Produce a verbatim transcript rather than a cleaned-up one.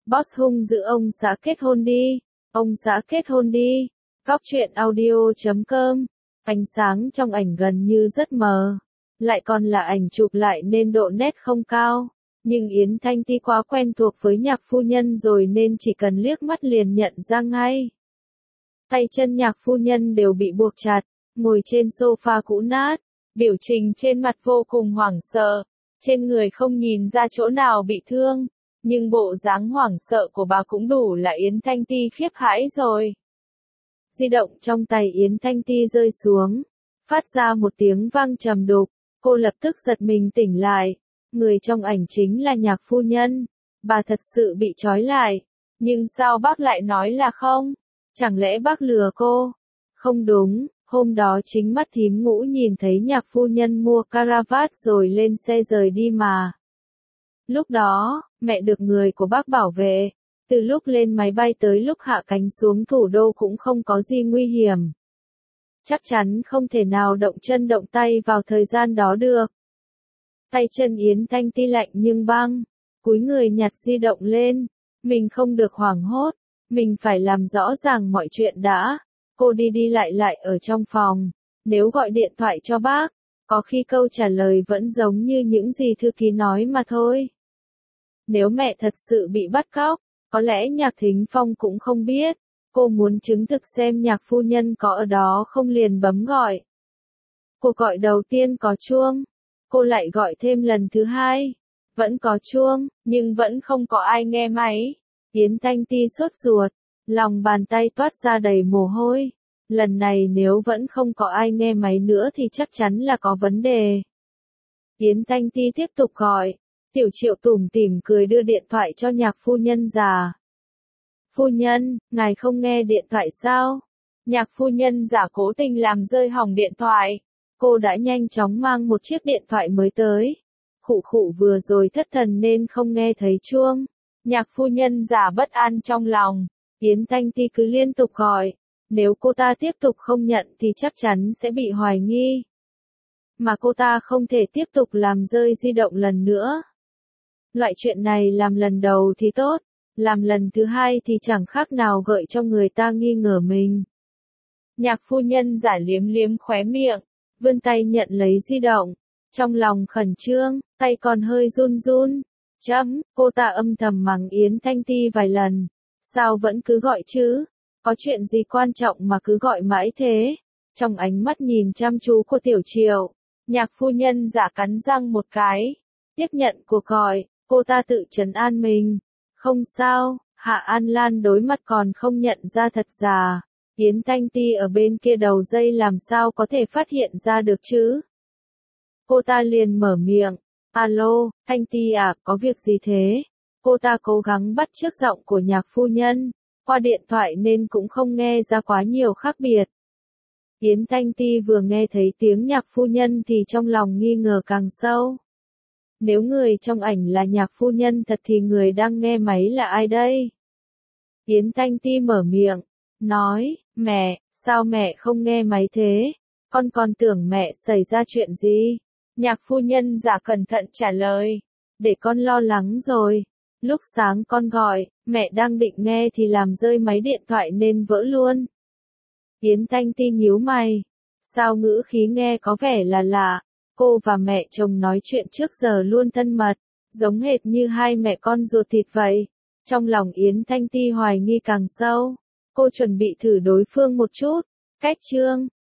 Boss hung dữ ông xã kết hôn đi, ông xã kết hôn đi. Góc truyện audio chấm com. Ánh sáng trong ảnh gần như rất mờ, lại còn là ảnh chụp lại nên độ nét không cao. Nhưng Yến Thanh Ti quá quen thuộc với nhạc phu nhân rồi nên chỉ cần liếc mắt liền nhận ra ngay. Tay chân nhạc phu nhân đều bị buộc chặt, ngồi trên sofa cũ nát, biểu tình trên mặt vô cùng hoảng sợ, trên người không nhìn ra chỗ nào bị thương, nhưng bộ dáng hoảng sợ của bà cũng đủ là Yến Thanh Ti khiếp hãi rồi. Di động trong tay Yến Thanh Ti rơi xuống, phát ra một tiếng vang trầm đục, cô lập tức giật mình tỉnh lại. Người trong ảnh chính là nhạc phu nhân, bà thật sự bị trói lại, nhưng sao bác lại nói là không? Chẳng lẽ bác lừa cô? Không đúng, hôm đó chính mắt thím Ngũ nhìn thấy nhạc phu nhân mua caravat rồi lên xe rời đi mà. Lúc đó, mẹ được người của bác bảo vệ, từ lúc lên máy bay tới lúc hạ cánh xuống thủ đô cũng không có gì nguy hiểm. Chắc chắn không thể nào động chân động tay vào thời gian đó được. Tay chân Yến Thanh Ti lạnh nhưng băng, cúi người nhặt di động lên, mình không được hoảng hốt, mình phải làm rõ ràng mọi chuyện đã. Cô đi đi lại lại ở trong phòng, nếu gọi điện thoại cho bác, có khi câu trả lời vẫn giống như những gì thư ký nói mà thôi. Nếu mẹ thật sự bị bắt cóc, có lẽ Nhạc Thính Phong cũng không biết, cô muốn chứng thực xem nhạc phu nhân có ở đó không liền bấm gọi. Cuộc gọi đầu tiên có chuông, cô lại gọi thêm lần thứ hai, vẫn có chuông, nhưng vẫn không có ai nghe máy. Yến Thanh Ti sốt ruột, lòng bàn tay toát ra đầy mồ hôi. Lần này nếu vẫn không có ai nghe máy nữa thì chắc chắn là có vấn đề. Yến Thanh Ti tiếp tục gọi, Tiểu Triệu tủm tỉm cười đưa điện thoại cho nhạc phu nhân già. Phu nhân, ngài không nghe điện thoại sao? Nhạc phu nhân giả cố tình làm rơi hỏng điện thoại. Cô đã nhanh chóng mang một chiếc điện thoại mới tới. Khụ khụ vừa rồi thất thần nên không nghe thấy chuông. Nhạc phu nhân giả bất an trong lòng. Yến Thanh Ti cứ liên tục gọi. Nếu cô ta tiếp tục không nhận thì chắc chắn sẽ bị hoài nghi. Mà cô ta không thể tiếp tục làm rơi di động lần nữa. Loại chuyện này làm lần đầu thì tốt, làm lần thứ hai thì chẳng khác nào gợi cho người ta nghi ngờ mình. Nhạc phu nhân giả liếm liếm khóe miệng, vươn tay nhận lấy di động. Trong lòng khẩn trương, tay còn hơi run run. Chấm, cô ta âm thầm mắng Yến Thanh Ti vài lần. Sao vẫn cứ gọi chứ? Có chuyện gì quan trọng mà cứ gọi mãi thế? Trong ánh mắt nhìn chăm chú của Tiểu Triệu, nhạc phu nhân giả cắn răng một cái. Tiếp nhận cuộc gọi, cô ta tự trấn an mình. Không sao, Hạ An Lan đối mắt còn không nhận ra thật giả. Yến Thanh Ti ở bên kia đầu dây làm sao có thể phát hiện ra được chứ? Cô ta liền mở miệng. Alo, Thanh Ti à, có việc gì thế? Cô ta cố gắng bắt chước giọng của nhạc phu nhân. Qua điện thoại nên cũng không nghe ra quá nhiều khác biệt. Yến Thanh Ti vừa nghe thấy tiếng nhạc phu nhân thì trong lòng nghi ngờ càng sâu. Nếu người trong ảnh là nhạc phu nhân thật thì người đang nghe máy là ai đây? Yến Thanh Ti mở miệng, nói, mẹ, sao mẹ không nghe máy thế? Con còn tưởng mẹ xảy ra chuyện gì? Nhạc phu nhân giả cẩn thận trả lời, để con lo lắng rồi. Lúc sáng con gọi, mẹ đang định nghe thì làm rơi máy điện thoại nên vỡ luôn. Yến Thanh Ti nhíu mày. Sao ngữ khí nghe có vẻ là lạ, cô và mẹ chồng nói chuyện trước giờ luôn thân mật, giống hệt như hai mẹ con ruột thịt vậy. Trong lòng Yến Thanh Ti hoài nghi càng sâu, cô chuẩn bị thử đối phương một chút. Cách chương,